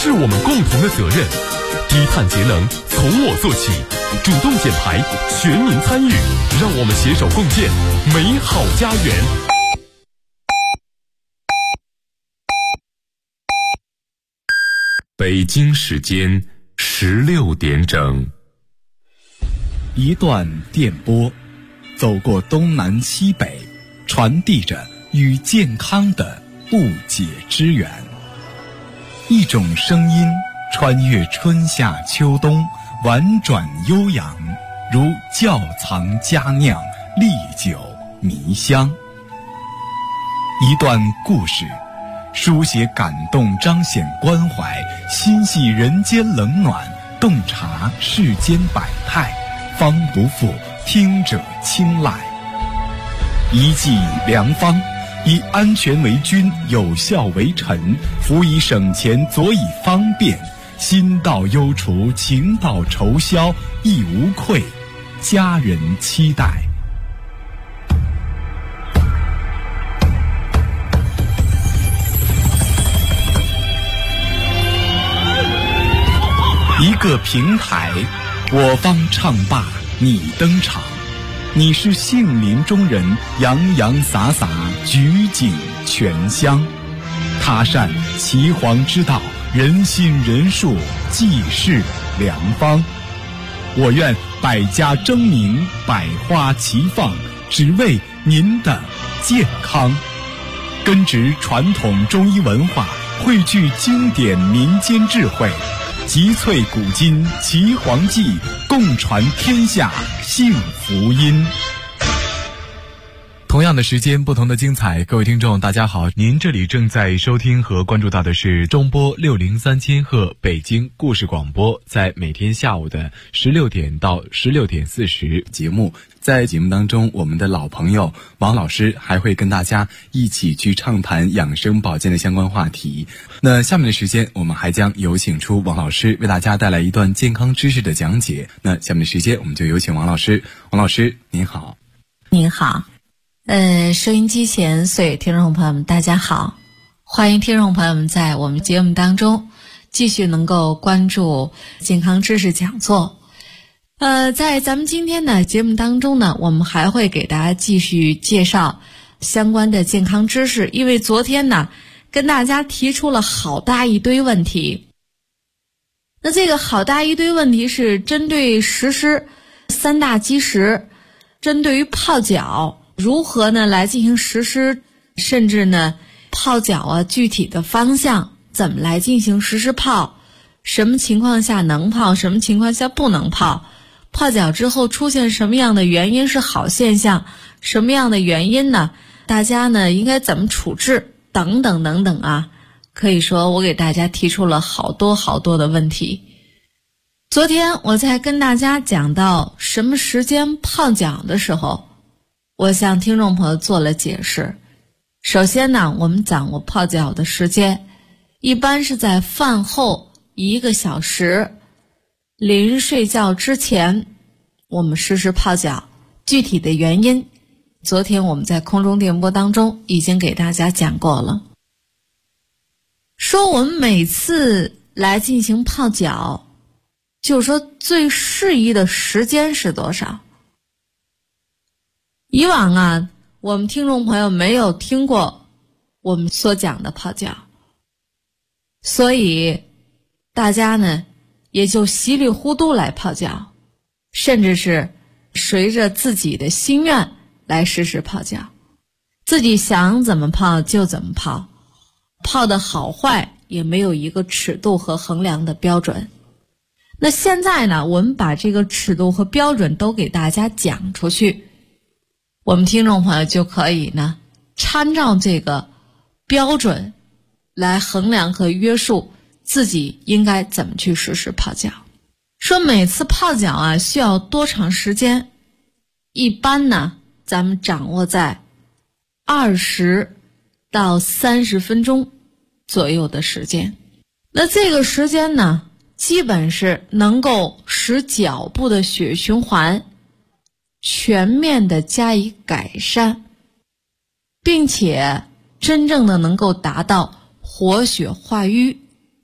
是我们共同的责任。低碳节能从我做起，主动减排，全民参与，让我们携手共建美好家园。北京时间16点整。 一段电波，走过东南西北，传递着与健康的不解之缘。一种声音穿越春夏秋冬，婉转悠扬，如窖藏佳酿，历久弥香。一段故事，书写感动，彰显关怀，心系人间冷暖，洞察世间百态，方不负听者青睐。一剂良方，以安全为君，有效为臣，辅以省钱，佐以方便，心到忧除，情到愁消，亦无愧，家人期待。一个平台，我方唱罢你登场，你是杏林中人，洋洋洒洒，举景全香。他善岐黄之道，人心人术，济世良方。我愿百家争鸣，百花齐放，只为您的健康。根植传统中医文化，汇聚经典民间智慧，集萃古今岐黄记，共传天下幸福音。同样的时间，不同的精彩。各位听众大家好，您这里正在收听和关注到的是中波603千赫北京故事广播，在每天下午的16点到16点40节目。在节目当中，我们的老朋友王老师还会跟大家一起去畅谈养生保健的相关话题。那下面的时间，我们还将有请出王老师为大家带来一段健康知识的讲解。那下面的时间，我们就有请王老师。王老师您好。 您好。收音机前所有听众朋友们大家好，欢迎听众朋友们在我们节目当中继续能够关注健康知识讲座。在咱们今天的节目当中呢，我们还会给大家继续介绍相关的健康知识，因为昨天呢跟大家提出了好大一堆问题。那这个好大一堆问题是针对实施3大基石，针对于泡脚如何呢来进行实施，甚至呢泡脚啊具体的方向怎么来进行实施泡，什么情况下能泡，什么情况下不能泡，泡脚之后出现什么样的原因是好现象，什么样的原因呢大家呢应该怎么处置等等等等啊。可以说我给大家提出了好多的问题。昨天我在跟大家讲到什么时间泡脚的时候，我向听众朋友做了解释。首先呢，我们掌握泡脚的时间，一般是在饭后1个小时，临睡觉之前，我们实施泡脚。具体的原因，昨天我们在空中电波当中已经给大家讲过了。说我们每次来进行泡脚，就是说最适宜的时间是多少？以往啊，我们听众朋友没有听过我们所讲的泡脚，所以大家呢也就稀里糊涂来泡脚，甚至是随着自己的心愿来实施泡脚，自己想怎么泡就怎么泡，泡的好坏也没有一个尺度和衡量的标准。那现在呢，我们把这个尺度和标准都给大家讲出去，我们听众朋友就可以呢参照这个标准来衡量和约束自己应该怎么去实施泡脚。说每次泡脚啊需要多长时间，一般呢咱们掌握在20到30分钟左右的时间。那这个时间呢基本是能够使脚部的血循环全面的加以改善，并且真正的能够达到活血化瘀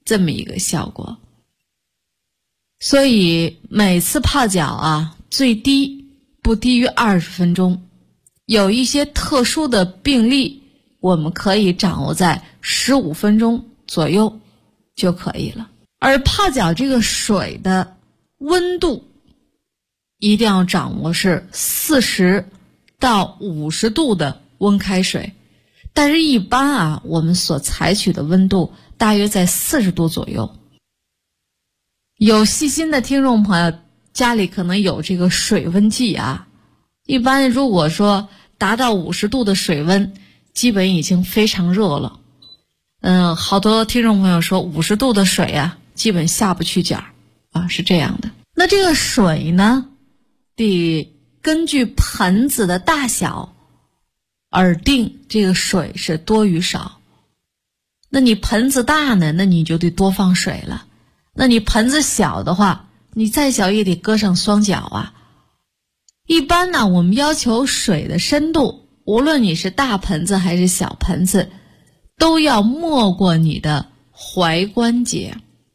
这么一个效果。所以每次泡脚啊，最低不低于20分钟，有一些特殊的病例，我们可以掌握在15分钟左右就可以了。而泡脚这个水的温度一定要掌握是40到50度的温开水，但是一般啊，我们所采取的温度大约在40度左右。有细心的听众朋友家里可能有这个水温计啊，一般如果说达到50度的水温，基本已经非常热了。好多听众朋友说50度的水啊，基本下不去脚啊，是这样的。那这个水呢，得根据盆子的大小而定这个水是多与少。那你盆子大呢，那你就得多放水了。那你盆子小的话，你再小也得搁上双脚啊。一般呢，我们要求水的深度，无论你是大盆子还是小盆子，都要没过你的踝关节。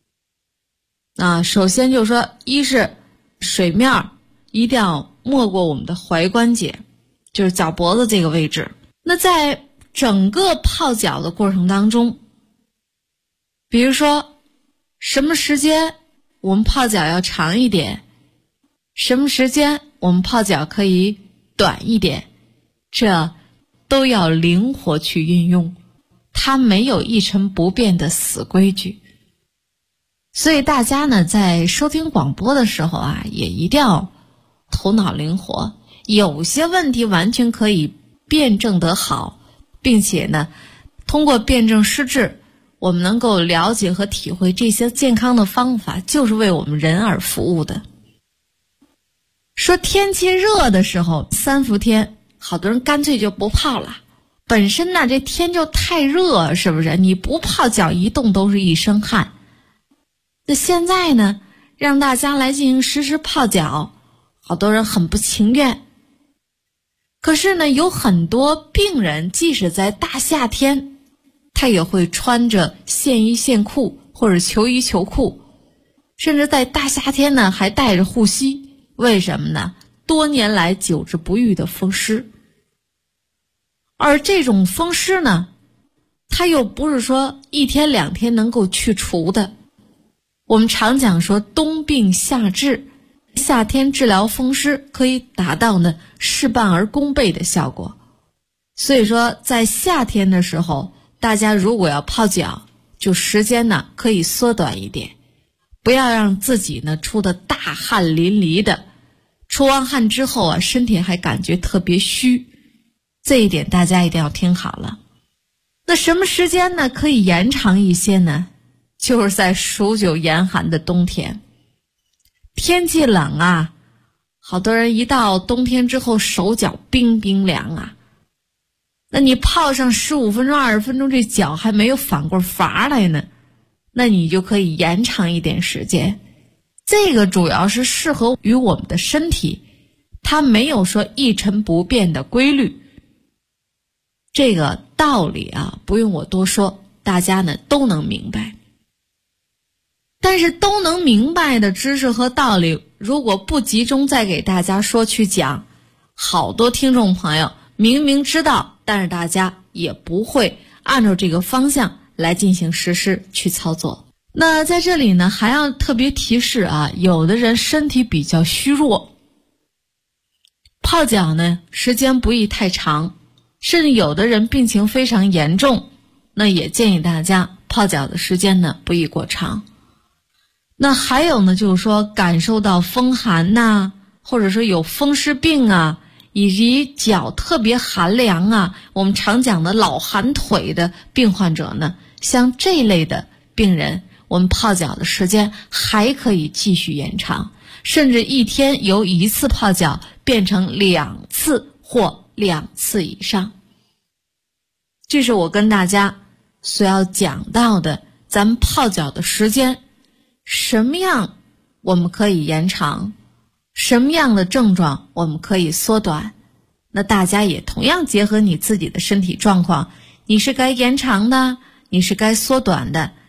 首先就是说，一是水面一定要没过我们的踝关节，就是脚脖子这个位置。那在整个泡脚的过程当中，比如说什么时间我们泡脚要长一点，什么时间我们泡脚可以短一点，这都要灵活去运用，它没有一成不变的死规矩。所以大家呢，在收听广播的时候啊，也一定要头脑灵活，有些问题完全可以辩证得好，并且呢，通过辩证施治，我们能够了解和体会这些健康的方法就是为我们人而服务的。说天气热的时候，3伏天，好多人干脆就不泡了。本身呢，这天就太热，是不是？你不泡脚一动都是一身汗。那现在呢，让大家来进行实时泡脚，好多人很不情愿。可是呢，有很多病人即使在大夏天，他也会穿着线衣线裤或者球衣球裤，甚至在大夏天呢还带着护膝。为什么呢？多年来久治不愈的风湿。而这种风湿呢，它又不是说1天2天能够去除的。我们常讲说冬病夏治，夏天治疗风湿可以达到呢事半而功倍的效果。所以说在夏天的时候，大家如果要泡脚，就时间呢可以缩短一点，不要让自己呢出的大汗淋漓的，出完汗之后啊，身体还感觉特别虚，这一点大家一定要听好了。那什么时间呢可以延长一些呢？就是在数9严寒的冬天，天气冷啊，好多人一到冬天之后手脚冰冰凉啊，那你泡上15分钟20分钟，这脚还没有反过乏来呢，那你就可以延长一点时间。这个主要是适合于我们的身体，它没有说一成不变的规律。这个道理啊，不用我多说，大家呢都能明白。但是都能明白的知识和道理，如果不集中再给大家说去讲，好多听众朋友明明知道，但是大家也不会按照这个方向来进行实施去操作。那在这里呢，还要特别提示啊，有的人身体比较虚弱，泡脚呢时间不宜太长，甚至有的人病情非常严重，那也建议大家泡脚的时间呢不宜过长。那还有呢，就是说感受到风寒呐，或者说有风湿病啊，以及脚特别寒凉啊，我们常讲的老寒腿的病患者呢，像这类的病人，我们泡脚的时间还可以继续延长，甚至一天由1次泡脚变成2次或2次以上。这是我跟大家所要讲到的，咱们泡脚的时间什么样我们可以延长，什么样的症状我们可以缩短。那大家也同样结合你自己的身体状况，你是该延长的，你是该缩短的，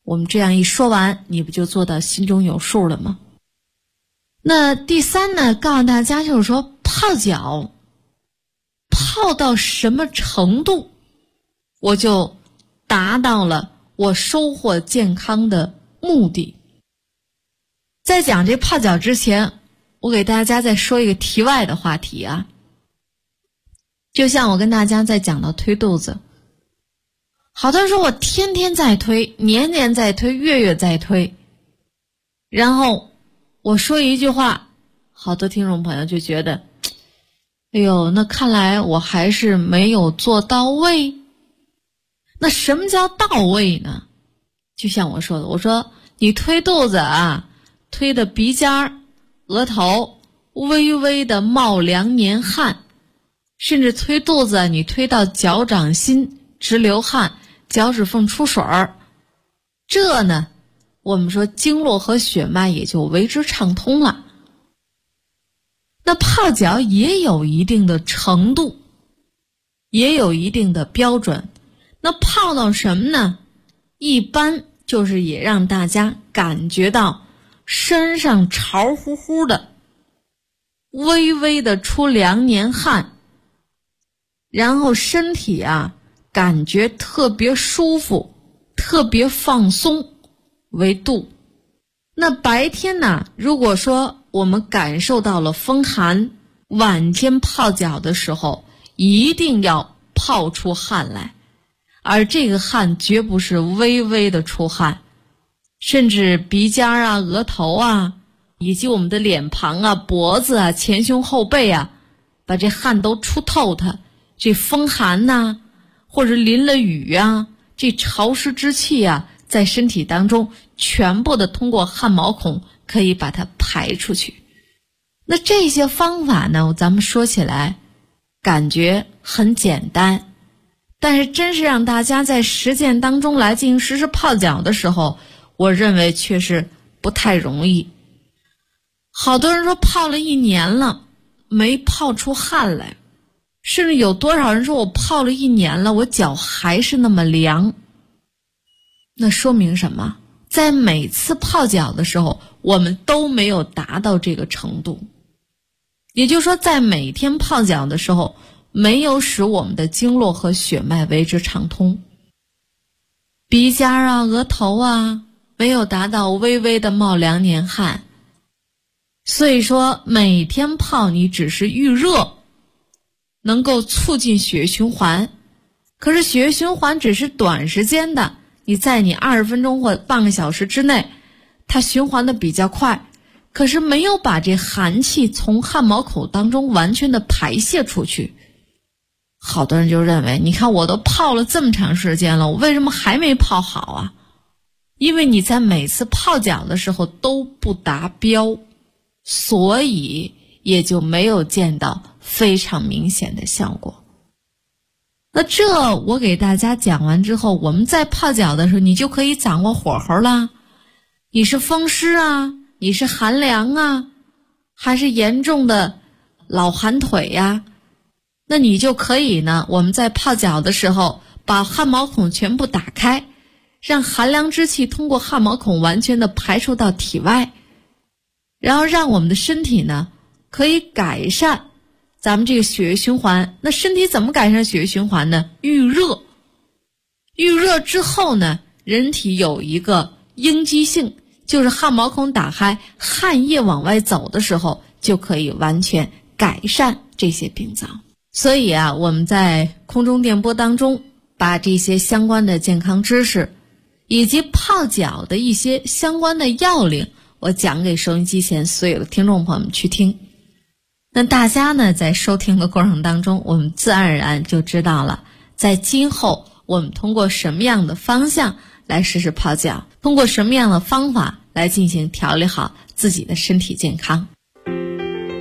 我们这样一说完，你不就做到心中有数了吗？那第三呢，告诉大家就是说，泡脚泡到什么程度，我就达到了我收获健康的目的。在讲这泡脚之前，我给大家再说一个题外的话题啊。就像我跟大家在讲到推肚子，好多人说我天天在推，年年在推，月月在推，然后我说一句话，好多听众朋友就觉得，哎呦，那看来我还是没有做到位。那什么叫到位呢？就像我说的，我说你推肚子啊，推的鼻尖、额头微微的冒两年汗，甚至推肚子你推到脚掌心直流汗，脚趾缝出水儿，这呢我们说经络和血脉也就为之畅通了。那泡脚也有一定的程度，也有一定的标准。那泡到什么呢？一般就是也让大家感觉到身上潮乎乎的，微微的出两年汗，然后身体啊感觉特别舒服，特别放松为度。那白天呢，如果说我们感受到了风寒，晚间泡脚的时候一定要泡出汗来，而这个汗绝不是微微的出汗，甚至鼻尖啊、额头啊，以及我们的脸庞啊、脖子啊、前胸后背啊，把这汗都出透它。这风寒呐，或者淋了雨啊，这潮湿之气啊，在身体当中全部的通过汗毛孔可以把它排出去。那这些方法呢，咱们说起来感觉很简单，但是真是让大家在实践当中来进行实施泡脚的时候，我认为确实不太容易。好多人说泡了1年了没泡出汗来，甚至有多少人说我泡了1年了，我脚还是那么凉。那说明什么？在每次泡脚的时候，我们都没有达到这个程度。也就是说，在每天泡脚的时候，没有使我们的经络和血脉为之畅通。鼻尖啊、额头啊，没有达到微微的冒两年汗。所以说，每天泡你只是预热，能够促进血液循环，可是血液循环只是短时间的，你在你20分钟或半个小时之内，它循环的比较快，可是没有把这寒气从汗毛孔当中完全的排泄出去。好多人就认为，你看我都泡了这么长时间了，我为什么还没泡好啊？因为你在每次泡脚的时候都不达标，所以也就没有见到非常明显的效果。那这我给大家讲完之后，我们在泡脚的时候，你就可以掌握火候啦。你是风湿啊，你是寒凉啊，还是严重的老寒腿呀？那你就可以呢，我们在泡脚的时候把汗毛孔全部打开，让寒凉之气通过汗毛孔完全的排出到体外，然后让我们的身体呢可以改善咱们这个血液循环。那身体怎么改善血液循环呢？预热。预热之后呢，人体有一个应激性，就是汗毛孔打开，汗液往外走的时候，就可以完全改善这些病灶。所以啊，我们在空中电波当中把这些相关的健康知识以及泡脚的一些相关的要领，我讲给收音机前所有的听众朋友们去听。那大家呢，在收听的过程当中，我们自然而然就知道了，在今后我们通过什么样的方向来实施泡脚，通过什么样的方法来进行调理好自己的身体健康。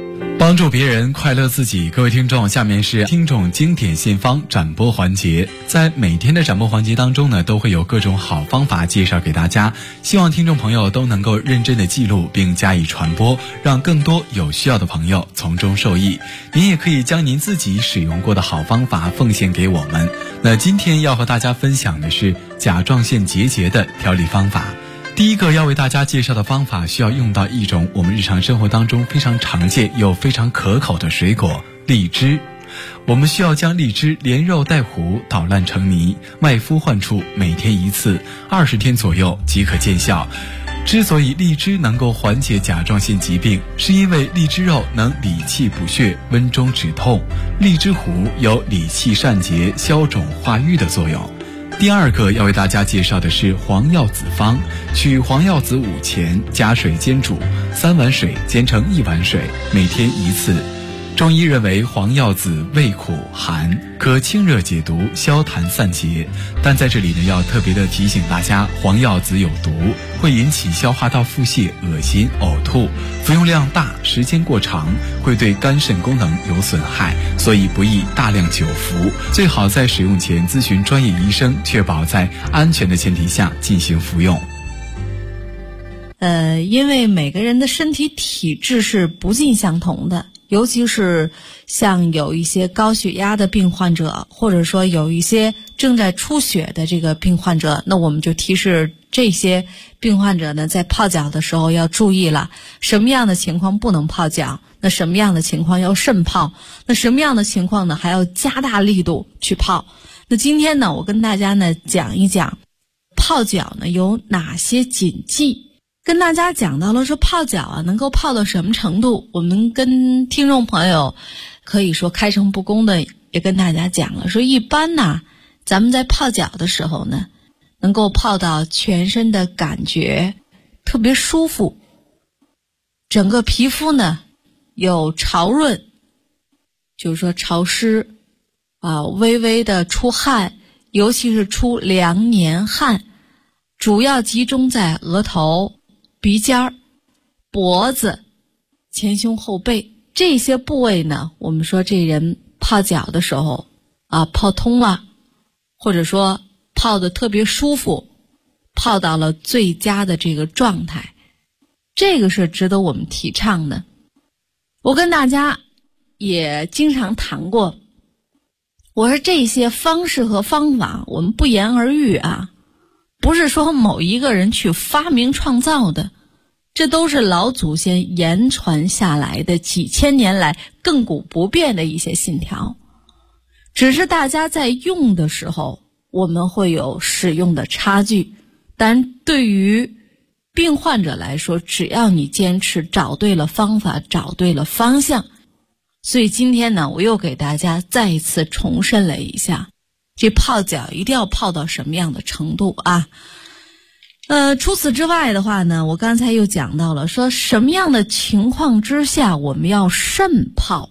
帮助别人，快乐自己。各位听众，下面是听众经典信方展播环节。在每天的展播环节当中呢，都会有各种好方法介绍给大家，希望听众朋友都能够认真的记录并加以传播，让更多有需要的朋友从中受益。您也可以将您自己使用过的好方法奉献给我们。那今天要和大家分享的是甲状腺结节的调理方法。第一个要为大家介绍的方法，需要用到一种我们日常生活当中非常常见又非常可口的水果——荔枝。我们需要将荔枝连肉带核捣烂成泥，外敷患处，每天1次，20天左右即可见效。之所以荔枝能够缓解甲状腺疾病，是因为荔枝肉能理气补血、温中止痛，荔枝核有理气散结、消肿化瘀的作用。第二个要为大家介绍的是黄药子方，取黄药子5钱，加水煎煮，3碗水煎成1碗水，每天1次。中医认为黄药子味苦寒，可清热解毒、消痰散结，但在这里呢，要特别的提醒大家，黄药子有毒，会引起消化道腹泻、恶心、呕吐，服用量大，时间过长，会对肝肾功能有损害，所以不宜大量久服，最好在使用前咨询专业医生，确保在安全的前提下进行服用。 因为每个人的身体体质是不尽相同的，尤其是像有一些高血压的病患者，或者说有一些正在出血的这个病患者，那我们就提示这些病患者呢，在泡脚的时候要注意了，什么样的情况不能泡脚，那什么样的情况要慎泡，那什么样的情况呢还要加大力度去泡。那今天呢，我跟大家呢讲一讲泡脚呢有哪些禁忌，跟大家讲到了说泡脚啊能够泡到什么程度，我们跟听众朋友可以说开诚布公的也跟大家讲了，说一般呢咱们在泡脚的时候呢，能够泡到全身的感觉特别舒服，整个皮肤呢有潮润，就是说潮湿微微的出汗，尤其是出2年汗，主要集中在额头、鼻尖、脖子、前胸后背这些部位呢，我们说这人泡脚的时候泡通了，或者说泡得特别舒服，泡到了最佳的这个状态，这个是值得我们提倡的。我跟大家也经常谈过，我说这些方式和方法我们不言而喻不是说某一个人去发明创造的，这都是老祖先言传下来的几千年来亘古不变的一些信条，只是大家在用的时候我们会有使用的差距，但对于病患者来说，只要你坚持找对了方法，找对了方向。所以今天呢，我又给大家再一次重申了一下，这泡脚一定要泡到什么样的程度除此之外的话呢，我刚才又讲到了说什么样的情况之下我们要慎泡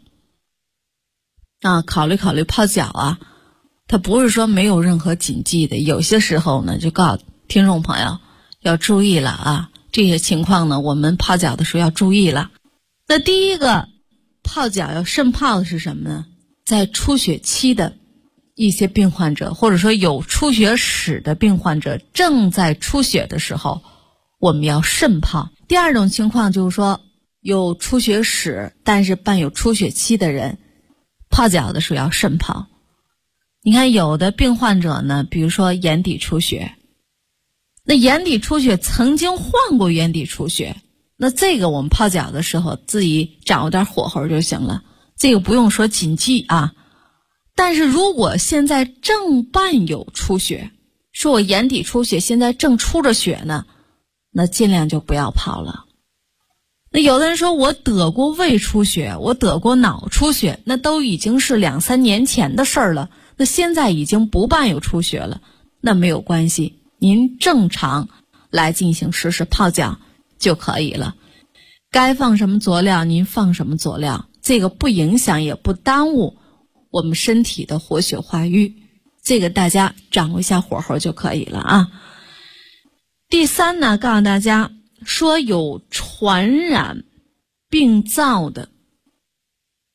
考虑泡脚它不是说没有任何禁忌的，有些时候呢就告诉听众朋友要注意了这些情况呢我们泡脚的时候要注意了。那第一个泡脚要慎泡的是什么呢？在出血期的一些病患者，或者说有出血史的病患者，正在出血的时候我们要慎泡。第二种情况就是说有出血史但是伴有出血期的人，泡脚的时候要慎泡。你看有的病患者呢，比如说眼底出血，那眼底出血曾经患过眼底出血，那这个我们泡脚的时候自己掌握点火候就行了，这个不用说谨记但是如果现在正伴有出血，说我眼底出血现在正出着血呢，那尽量就不要泡了。那有的人说我得过胃出血，我得过脑出血，那都已经是2-3年前的事儿了，那现在已经不伴有出血了，那没有关系，您正常来进行实施泡脚就可以了。该放什么佐料您放什么佐料，这个不影响也不耽误我们身体的活血化瘀，这个大家掌握一下火候就可以了第三呢，告诉大家说有传染病灶的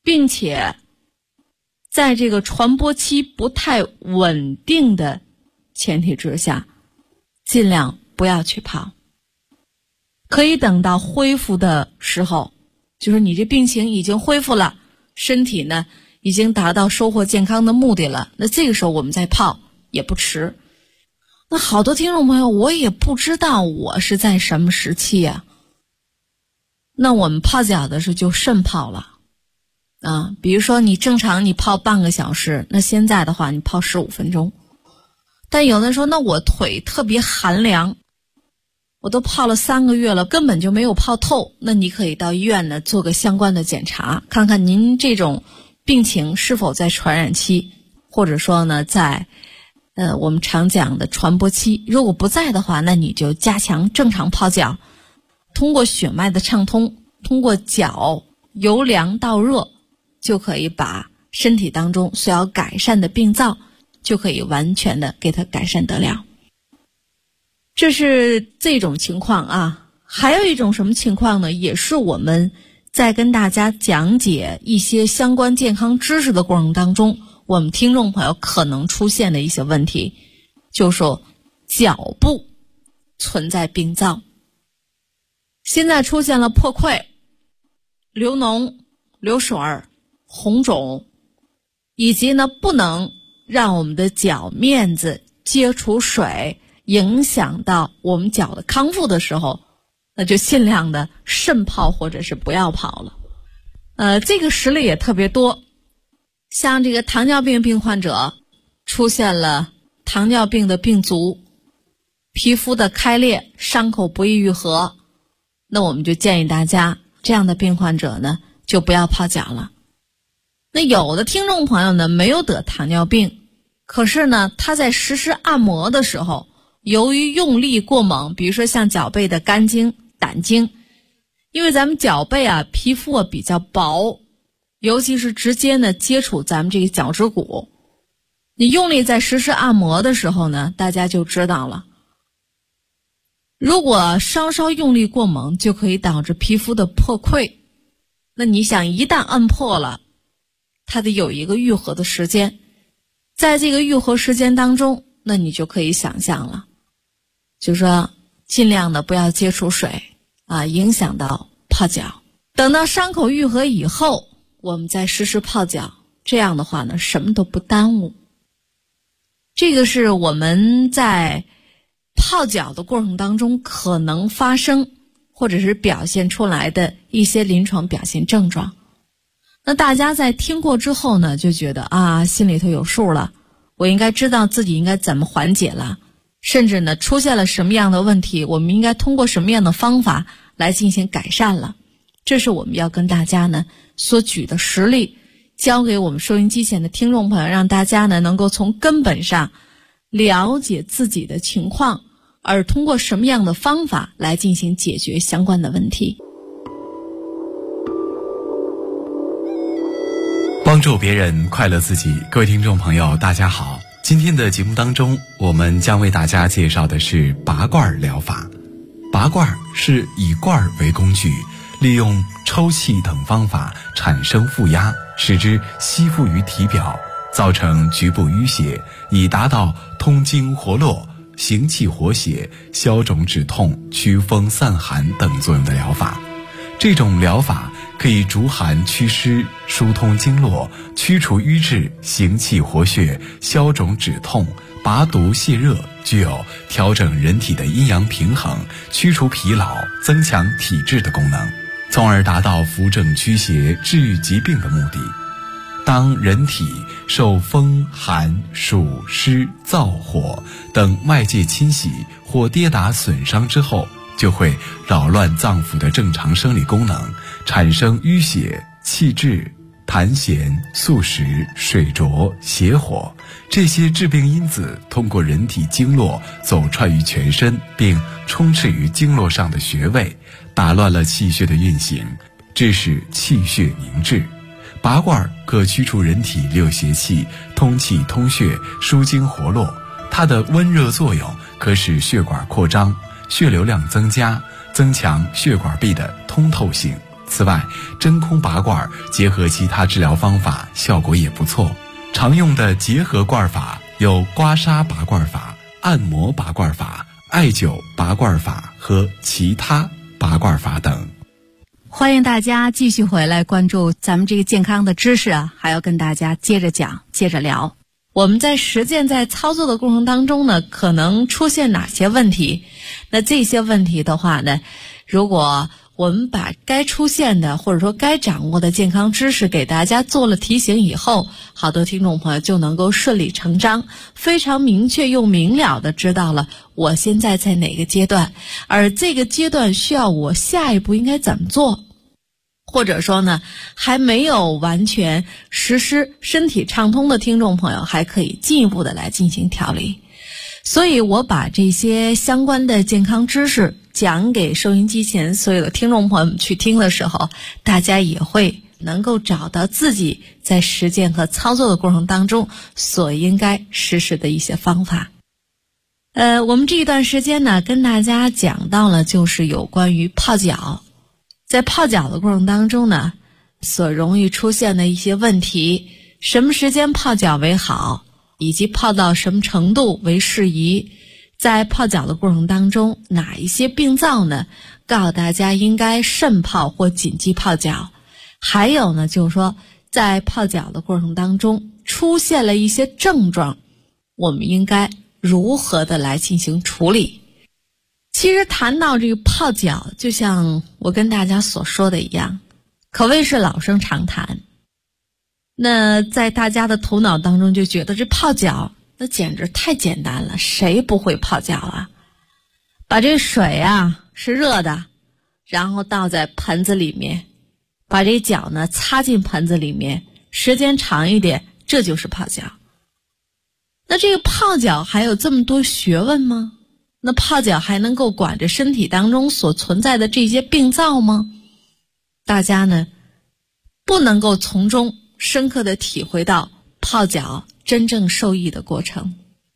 并且在这个传播期不太稳定的前提之下，尽量不要去泡。可以等到恢复的时候，就是你这病情已经恢复了，身体呢已经达到收获健康的目的了，那这个时候我们再泡也不迟。那好多听众朋友，我也不知道我是在什么时期呀。那我们泡脚的时候就慎泡了啊，比如说你正常你泡半个小时，那现在的话你泡15分钟。但有的人说，那我腿特别寒凉，我都泡了3个月了，根本就没有泡透，那你可以到医院呢做个相关的检查，看看您这种病情是否在传染期，或者说呢在我们常讲的传播期。如果不在的话，那你就加强正常泡脚，通过血脉的畅通，通过脚由凉到热，就可以把身体当中需要改善的病灶就可以完全的给它改善得了。这是这种情况啊。还有一种什么情况呢，也是我们在跟大家讲解一些相关健康知识的过程当中，我们听众朋友可能出现的一些问题，就是说脚部存在病灶，现在出现了破溃、流脓、流水、红肿，以及呢不能让我们的脚面子接触水，影响到我们脚的康复的时候，那就尽量的慎泡或者是不要泡了。这个实例也特别多，像这个糖尿病病患者出现了糖尿病的病足，皮肤的开裂，伤口不易愈合，那我们就建议大家这样的病患者呢就不要泡脚了。那有的听众朋友呢没有得糖尿病，可是呢他在实施按摩的时候，由于用力过猛，比如说像脚背的肝经、胆经，因为咱们脚背啊皮肤啊比较薄，尤其是直接呢接触咱们这个脚趾骨，你用力在实施按摩的时候呢，大家就知道了，如果稍稍用力过猛，就可以导致皮肤的破溃。那你想一旦按破了，它得有一个愈合的时间，在这个愈合时间当中，那你就可以想象了，就是说尽量的不要接触水啊，影响到泡脚。等到伤口愈合以后，我们再实施泡脚，这样的话呢什么都不耽误。这个是我们在泡脚的过程当中可能发生或者是表现出来的一些临床表现症状。那大家在听过之后呢，就觉得啊，心里头有数了，我应该知道自己应该怎么缓解了，甚至呢出现了什么样的问题，我们应该通过什么样的方法来进行改善了。这是我们要跟大家呢所举的实例，交给我们收音机前的听众朋友，让大家呢能够从根本上了解自己的情况，而通过什么样的方法来进行解决相关的问题。 帮助别人，快乐自己。各位听众朋友大家好，今天的节目当中，我们将为大家介绍的是拔罐疗法。拔罐是以罐为工具，利用抽气等方法产生负压，使之吸附于体表，造成局部淤血，以达到通经活络、行气活血、消肿止痛、祛风散寒等作用的疗法。这种疗法可以逐寒祛湿、疏通经络、驱除瘀滞、行气活血、消肿止痛、拔毒泻热，具有调整人体的阴阳平衡、驱除疲劳、增强体质的功能，从而达到扶正驱邪、治愈疾病的目的。当人体受风、寒、暑、湿、燥、火等外界侵袭或跌打损伤之后，就会扰乱脏腑的正常生理功能，产生淤血、气滞、痰涎、宿食、水浊、邪火，这些致病因子通过人体经络走串于全身，并充斥于经络上的穴位，打乱了气血的运行，致使气血凝滞。拔罐可驱除人体六邪气，通气通血，疏经活络。它的温热作用可使血管扩张，血流量增加，增强血管壁的通透性， 此外，真空拔罐结合其他治疗方法，效果也不错。常用的结合罐法有刮痧拔罐法、按摩拔罐法、艾灸拔罐法和其他拔罐法等。 欢迎大家继续回来关注咱们这个健康的知识啊，还要跟大家接着讲，接着聊。我们在实践在操作的过程当中呢，可能出现哪些问题？那这些问题的话呢，如果我们把该出现的或者说该掌握的健康知识给大家做了提醒以后，好多听众朋友就能够顺理成章，非常明确又明了的知道了我现在在哪个阶段，而这个阶段需要我下一步应该怎么做。或者说呢，还没有完全实施身体畅通的听众朋友，还可以进一步的来进行调理。所以我把这些相关的健康知识讲给收音机前所有的听众朋友们去听的时候，大家也会能够找到自己在实践和操作的过程当中所应该实施的一些方法。我们这一段时间呢，跟大家讲到了就是有关于泡脚。在泡脚的过程当中呢，所容易出现的一些问题，什么时间泡脚为好，以及泡到什么程度为适宜，在泡脚的过程当中哪一些病灶呢，告诉大家应该慎泡或紧急泡脚。还有呢，就是说在泡脚的过程当中出现了一些症状，我们应该如何的来进行处理。其实谈到这个泡脚，就像我跟大家所说的一样，可谓是老生常谈。那在大家的头脑当中就觉得这泡脚那简直太简单了，谁不会泡脚啊？把这水啊是热的，然后倒在盆子里面，把这脚呢擦进盆子里面，时间长一点，这就是泡脚。那这个泡脚还有这么多学问吗？那泡脚还能够管着身体当中所存在的这些病灶吗？大家呢不能够从中深刻的体会到泡脚真正受益的过程。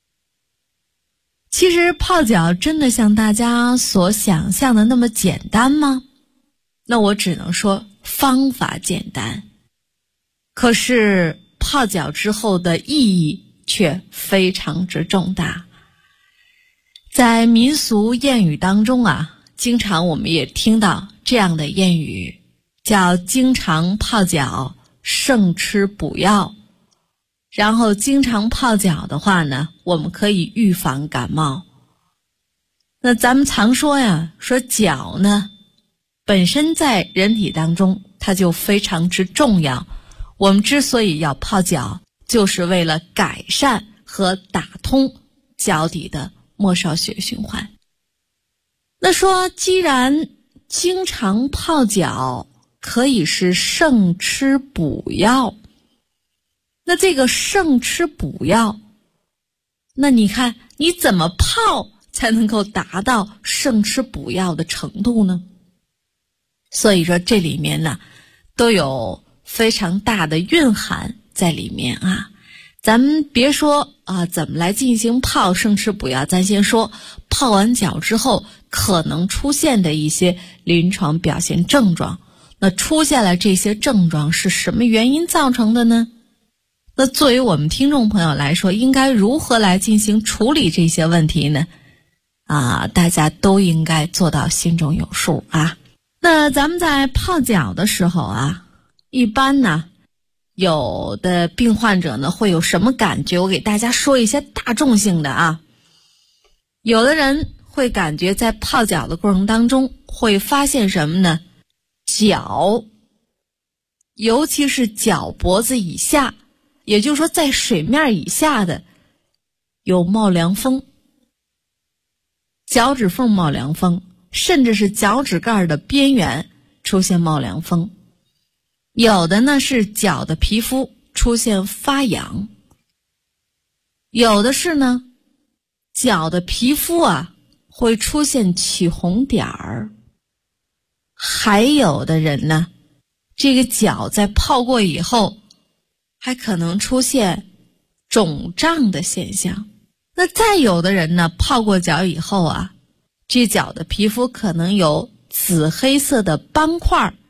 其实泡脚真的像大家所想象的那么简单吗？那我只能说方法简单，可是泡脚之后的意义却非常之重大。在民俗谚语当中啊，经常我们也听到这样的谚语，叫经常泡脚胜吃补药。然后经常泡脚的话呢，我们可以预防感冒。那咱们常说呀，说脚呢本身在人体当中它就非常之重要，我们之所以要泡脚，就是为了改善和打通脚底的末梢血循环。那说既然经常泡脚可以是胜吃补药，那这个胜吃补药，那你看你怎么泡才能够达到胜吃补药的程度呢？所以说这里面呢都有非常大的蕴含在里面啊。咱们别说怎么来进行泡胜吃补药，咱先说泡完脚之后可能出现的一些临床表现症状。那出现了这些症状是什么原因造成的呢？那作为我们听众朋友来说，应该如何来进行处理这些问题呢？大家都应该做到心中有数啊。那咱们在泡脚的时候啊，一般呢有的病患者呢会有什么感觉？我给大家说一些大众性的啊。有的人会感觉在泡脚的过程当中会发现什么呢？脚，尤其是脚脖子以下，也就是说在水面以下的有冒凉风，脚趾缝冒凉风，甚至是脚趾盖的边缘出现冒凉风。有的呢是脚的皮肤出现发痒，有的是呢脚的皮肤会出现起红点儿，还有的人呢这个脚在泡过以后还可能出现肿胀的现象。那再有的人呢泡过脚以后这脚的皮肤可能有紫黑色的斑块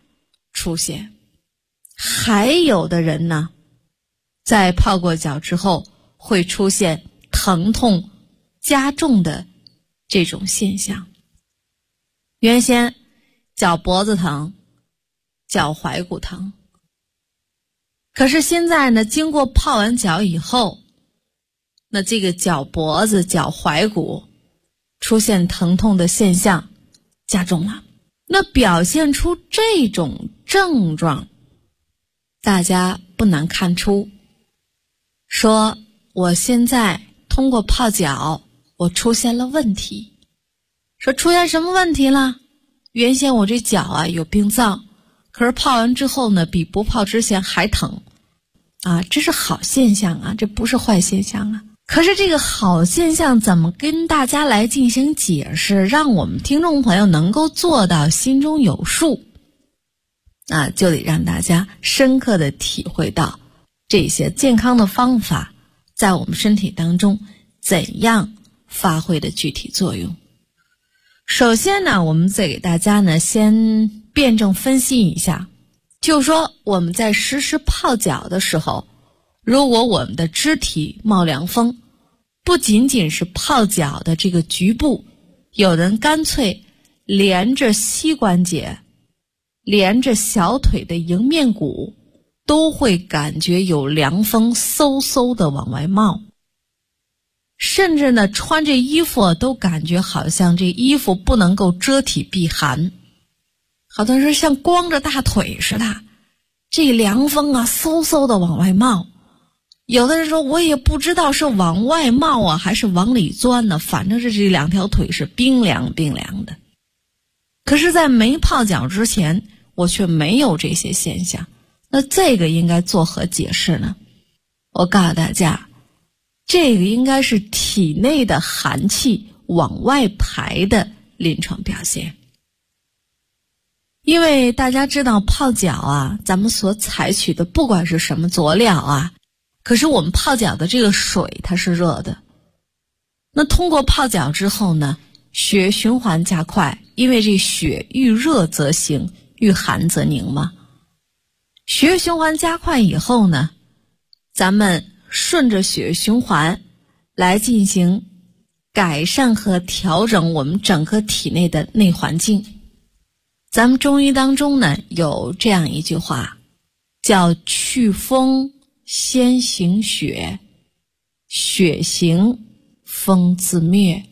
出现。还有的人呢，在泡过脚之后会出现疼痛加重的这种现象。原先脚脖子疼，脚踝骨疼，可是现在呢，经过泡完脚以后，那这个脚脖子、脚踝骨出现疼痛的现象加重了。那表现出这种症状，大家不难看出，说我现在通过泡脚，我出现了问题。说出现什么问题了？原先我这脚啊有病灶，可是泡完之后呢，比不泡之前还疼啊，这是好现象啊，这不是坏现象啊。可是这个好现象怎么跟大家来进行解释，让我们听众朋友能够做到心中有数啊，就得让大家深刻的体会到这些健康的方法在我们身体当中怎样发挥的具体作用。首先呢，我们再给大家呢先辩证分析一下，就说我们在实施泡脚的时候，如果我们的肢体冒凉风，不仅仅是泡脚的这个局部，有人干脆连着膝关节，连着小腿的迎面骨都会感觉有凉风嗖嗖的往外冒，甚至呢穿着衣服都感觉好像这衣服不能够遮体避寒，好多人说像光着大腿似的，这凉风啊嗖嗖的往外冒。有的人说我也不知道是往外冒啊还是往里钻呢，反正是这两条腿是冰凉冰凉的。可是在没泡脚之前我却没有这些现象，那这个应该作何解释呢？我告诉大家，这个应该是体内的寒气往外排的临床表现。因为大家知道泡脚啊，咱们所采取的不管是什么佐料啊，可是我们泡脚的这个水它是热的。那通过泡脚之后呢，血液循环加快，因为这血遇热则行，遇寒则凝嘛。血液循环加快以后呢，咱们顺着血液循环来进行改善和调整我们整个体内的内环境。咱们中医当中呢有这样一句话，叫祛风先行血，血行风自灭。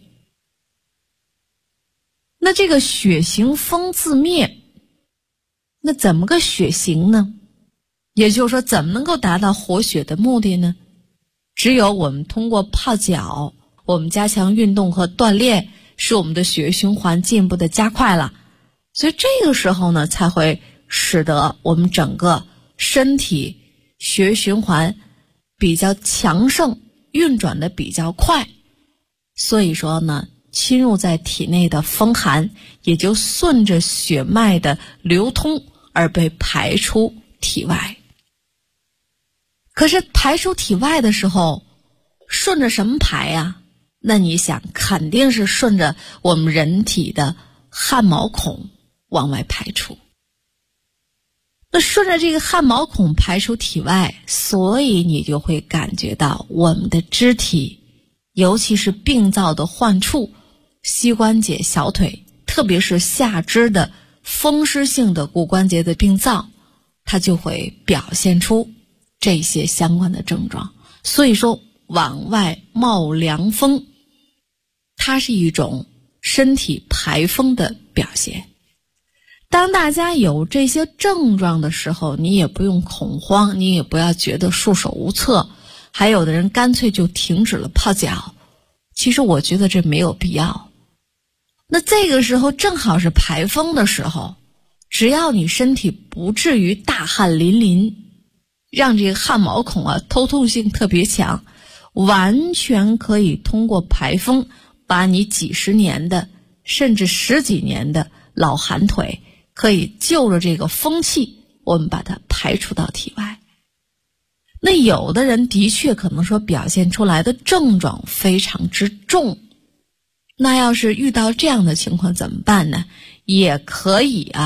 那这个血行风自灭，那怎么个血行呢？也就是说怎么能够达到活血的目的呢？只有我们通过泡脚，我们加强运动和锻炼，使我们的血液循环进一步的加快了，所以这个时候呢才会使得我们整个身体血液循环比较强盛，运转的比较快，所以说呢侵入在体内的风寒也就顺着血脉的流通而被排出体外。可是排出体外的时候顺着什么排啊？那你想肯定是顺着我们人体的汗毛孔往外排出。那顺着这个汗毛孔排出体外，所以你就会感觉到我们的肢体，尤其是病灶的患处，膝关节、小腿，特别是下肢的风湿性的骨关节的病灶，它就会表现出这些相关的症状。所以说往外冒凉风，它是一种身体排风的表现。当大家有这些症状的时候，你也不用恐慌，你也不要觉得束手无策，还有的人干脆就停止了泡脚，其实我觉得这没有必要。那这个时候正好是排风的时候，只要你身体不至于大汗淋漓，让这个汗毛孔啊透透性特别强，完全可以通过排风把你几十年的甚至十几年的老寒腿可以就着这个风气，我们把它排除到体外。那有的人的确可能说表现出来的症状非常之重，那要是遇到这样的情况怎么办呢？也可以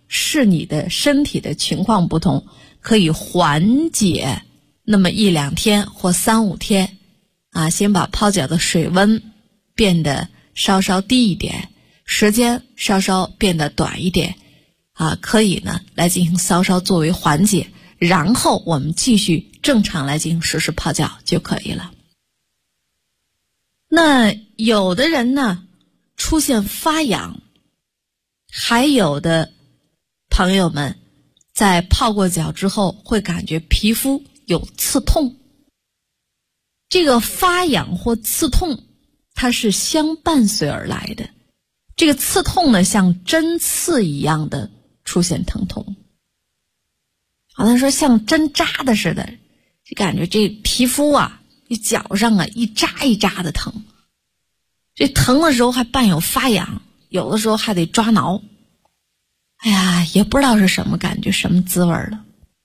视你的身体的情况不同，可以缓解那么1-2天或3-5天先把泡脚的水温变得稍稍低一点，时间稍稍变得短一点可以呢来进行稍稍作为缓解，然后我们继续正常来进行实施泡脚就可以了。那有的人呢出现发痒，还有的朋友们在泡过脚之后会感觉皮肤有刺痛。这个发痒或刺痛它是相伴随而来的，这个刺痛呢像针刺一样的出现疼痛，好像说像针扎的似的，就感觉这皮肤这脚上一扎一扎的疼，这疼的时候还伴有发痒，有的时候还得抓挠，也不知道是什么感觉，什么滋味了。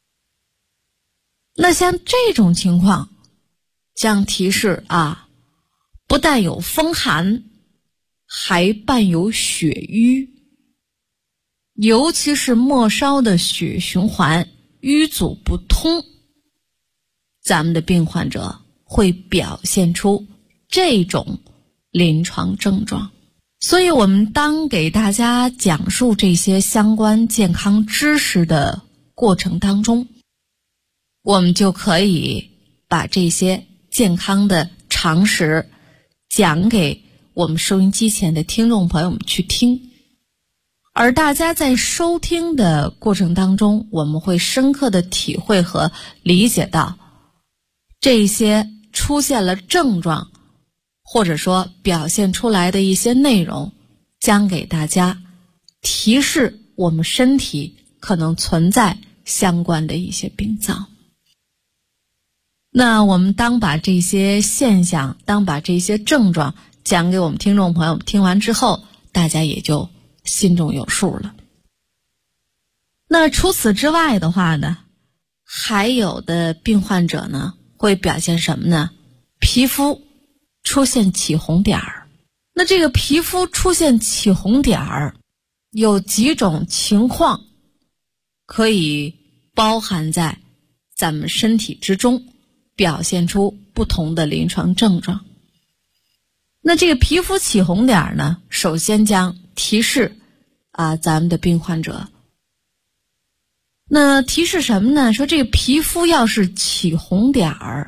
那像这种情况将提示不但有风寒，还伴有血瘀，尤其是末梢的血循环瘀阻不通，咱们的病患者会表现出这种临床症状。所以我们当给大家讲述这些相关健康知识的过程当中，我们就可以把这些健康的常识讲给我们收音机前的听众朋友们去听。而大家在收听的过程当中，我们会深刻的体会和理解到这些出现了症状或者说表现出来的一些内容，将给大家提示我们身体可能存在相关的一些病灶。那我们当把这些现象，当把这些症状讲给我们听众朋友们听完之后，大家也就心中有数了。那除此之外的话呢，还有的病患者呢会表现什么呢？皮肤出现起红点儿。那这个皮肤出现起红点儿有几种情况可以包含在咱们身体之中，表现出不同的临床症状。那这个皮肤起红点儿呢，首先将提示咱们的病患者。那提示什么呢？说这个皮肤要是起红点儿，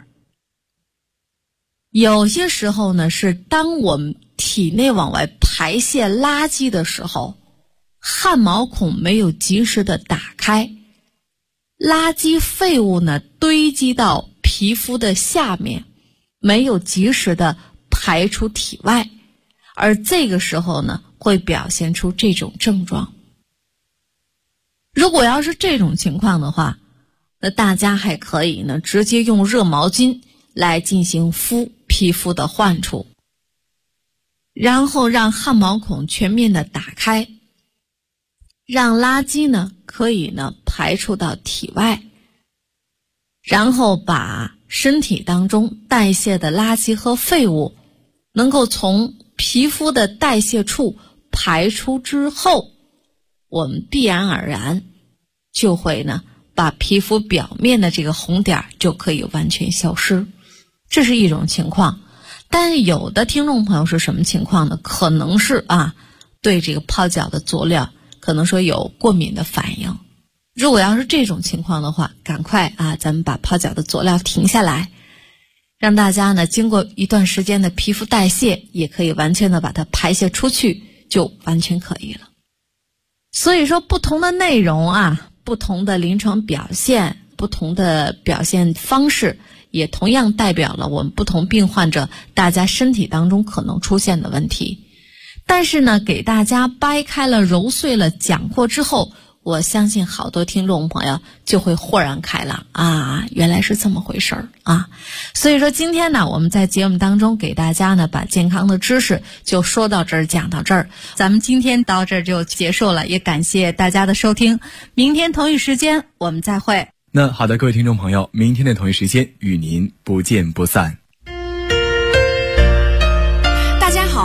有些时候呢是当我们体内往外排泄垃圾的时候，汗毛孔没有及时的打开，垃圾废物呢堆积到皮肤的下面，没有及时的排出体外，而这个时候呢会表现出这种症状。如果要是这种情况的话，那大家还可以呢直接用热毛巾来进行敷皮肤的患处，然后让汗毛孔全面的打开，让垃圾呢可以呢排出到体外，然后把身体当中代谢的垃圾和废物能够从皮肤的代谢处排出之后，我们必然而然就会呢把皮肤表面的这个红点就可以完全消失，这是一种情况。但有的听众朋友是什么情况呢？可能是对这个泡脚的佐料可能说有过敏的反应。如果要是这种情况的话，赶快咱们把泡脚的佐料停下来，让大家呢经过一段时间的皮肤代谢，也可以完全的把它排泄出去，就完全可以了。所以说不同的内容不同的临床表现，不同的表现方式，也同样代表了我们不同病患者大家身体当中可能出现的问题。但是呢给大家掰开了揉碎了讲过之后，我相信好多听众朋友就会豁然开朗原来是这么回事儿所以说今天呢我们在节目当中给大家呢把健康的知识就说到这儿，讲到这儿，咱们今天到这儿就结束了，也感谢大家的收听，明天同一时间我们再会。 那好的，各位听众朋友，明天的同一时间与您不见不散。 大家好，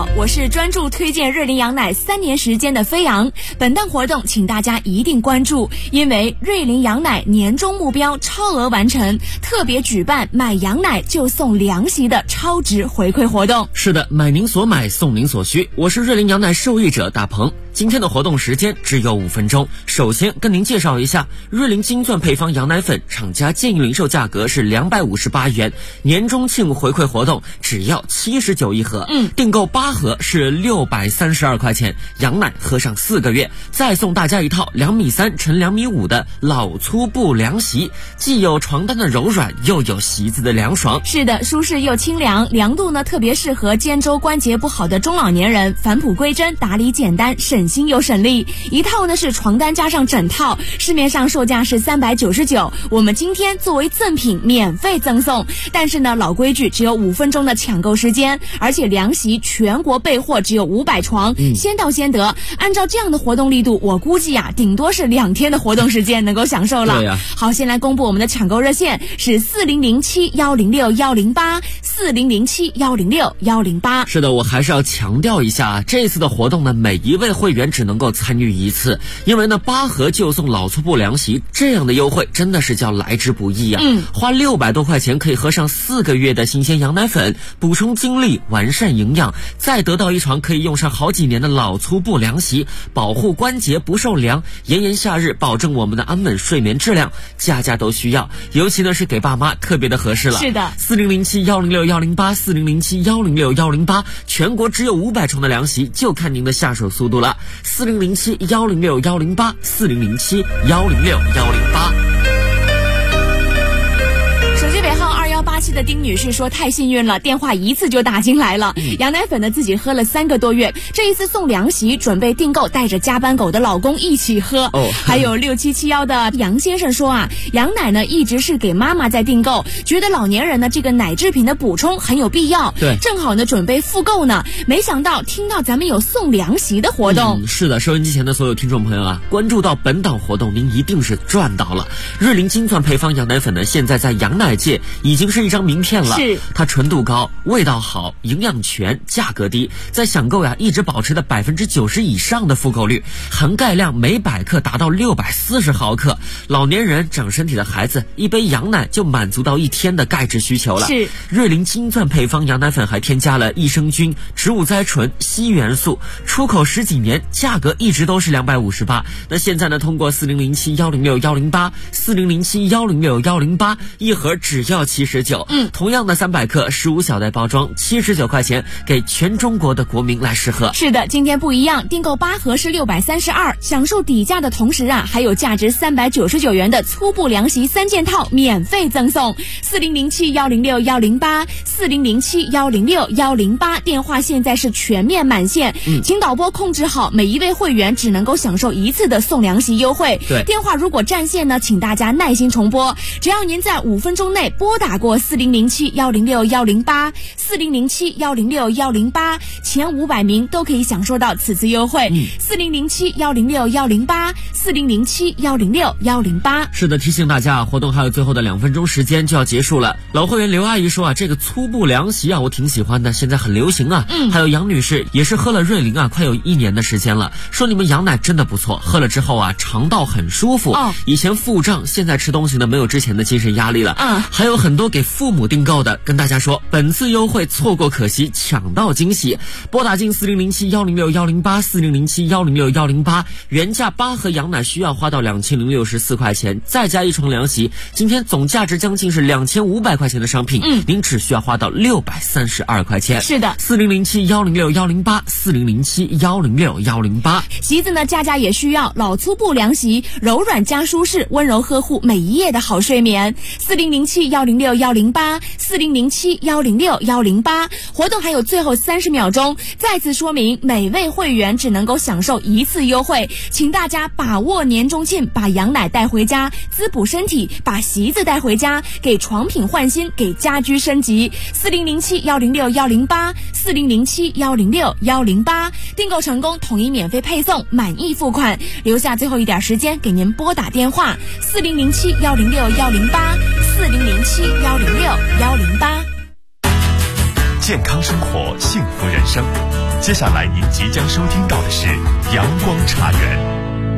好，我是专注推荐瑞麟羊奶3年时间的飞扬。本档活动请大家一定关注，因为瑞麟羊奶年终目标超额完成，特别举办买羊奶就送凉席的超值回馈活动。 是的，买您所买，送您所需。我是瑞麟羊奶受益者大鹏。今天的活动时间只有5分钟。首先跟您介绍一下，瑞麟金钻配方羊奶粉厂家建议零售价格是258元，年终庆回馈活动只要79一盒，订购8盒是632块钱，羊奶喝上4个月，再送大家一套2.3米乘2.5米的老粗布凉席，既有床单的柔软，又有席子的凉爽。 是的，舒适又清凉，凉度呢特别适合肩周关节不好的中老年人，返璞归真，打理简单，省心又省力。一套呢是床单加上枕套，市面上售价是399，我们今天作为赠品免费赠送。但是呢，老规矩，只有5分钟的抢购时间，而且凉席全国备货，只有500床，先到先得。按照这样的活动力度，我估计顶多是2天的活动时间能够享受了。 对呀。 好，先来公布我们的抢购热线是4007-106-108，4007-106-108。 是的，我还是要强调一下，这次的活动呢，每一位会员只能够参与一次，因为呢8盒就送老粗布凉席，这样的优惠真的是叫来之不易啊！花600多块钱可以喝上4个月的新鲜羊奶粉，补充精力，完善营养，再得到一床可以用上好几年的老粗布凉席，保护关节不受凉，炎炎夏日保证我们的安稳睡眠质量，家家都需要，尤其呢是给爸妈特别的合适了。 是的 ，4007-106-108，4007-106-108，全国只有500床的凉席，就看您的下手速度了。4007-106-108，4007-106-108。 手机尾号2187的丁女士说太幸运了，电话一次就打进来了。羊奶粉呢自己喝了3个多月，这一次送凉席，准备订购，带着加班狗的老公一起喝。还有6771的杨先生说羊奶呢一直是给妈妈在订购，觉得老年人呢这个奶制品的补充很有必要， 对， 正好呢准备复购呢，没想到听到咱们有送凉席的活动。 是的，收音机前的所有听众朋友关注到本档活动，您一定是赚到了。瑞麟金钻配方羊奶粉呢，现在在羊奶界已经是一张名片了， 是它纯度高，味道好，营养全，价格低，在享购一直保持的90%以上的复购率，含钙量每100克达到640毫克，老年人、长身体的孩子，一杯羊奶就满足到1天的钙质需求了。 是瑞麟金钻配方羊奶粉还添加了益生菌、植物甾醇、硒元素，出口10几年，价格一直都是258。那现在呢，通过4007-106-108， 4007-106-108，一盒只要79，同样的300克15小袋包装，79块钱，给全中国的国民来试喝。 是的，今天不一样，订购8盒是632，享受底价的同时还有价值399元的粗布凉席3件套免费赠送。4007-106-108， 4007-106-108，电话现在是全面满线，请导播控制好，每一位会员只能够享受1次的送凉席优惠。 对， 电话如果占线呢，请大家耐心重拨，只要您在5分钟内拨打过4007-106-108， 4007-106-108，前500名都可以享受到此次优惠。4007-106-108， 4007-106-108。 是的，提醒大家，活动还有最后的2分钟时间就要结束了。老会员刘阿姨说这个粗布凉席我挺喜欢的，现在很流行还有杨女士也是喝了瑞麟快有1年的时间了，说你们羊奶真的不错，喝了之后肠道很舒服，以前腹胀，现在吃东西呢没有之前的精神压力了。还有很多给父母订购的，跟大家说本次优惠错过可惜，抢到惊喜。拨打进4007-106-108， 4007-106-108，原价8盒羊奶需要花到2064块钱，再加1床凉席，今天总价值将近是2500块钱的商品，您只需要花到632块钱。 是的 ，4007-106-108， 4007-106-108。 席子呢，家家也需要，老粗布凉席，柔软加舒适，温柔呵护每一夜的好睡眠。4007-106-108， 4007-106-108。活动还有最后30秒钟，再次说明，每位会员只能够享受1次优惠，请大家把握年终庆，把羊奶带回家，滋补身体，把席子带回家，给床品换新，给家居升级。4007-106-108， 4007-106-108，订购成功统一免费配送，满意付款，留下最后一点时间给您拨打电话4007-106-108， 4007-106-108。 健康生活，幸福人生。 接下来您即将收听到的是阳光茶园。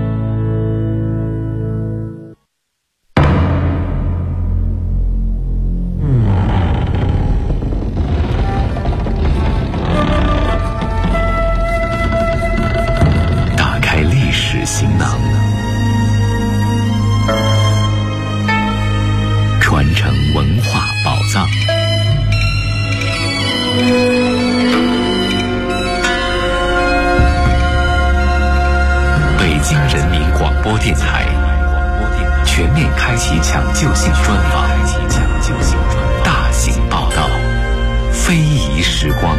打开历史行囊，传承文化宝藏。北京人民广播电台全面开启抢救性专访，大型报道，非遗时光。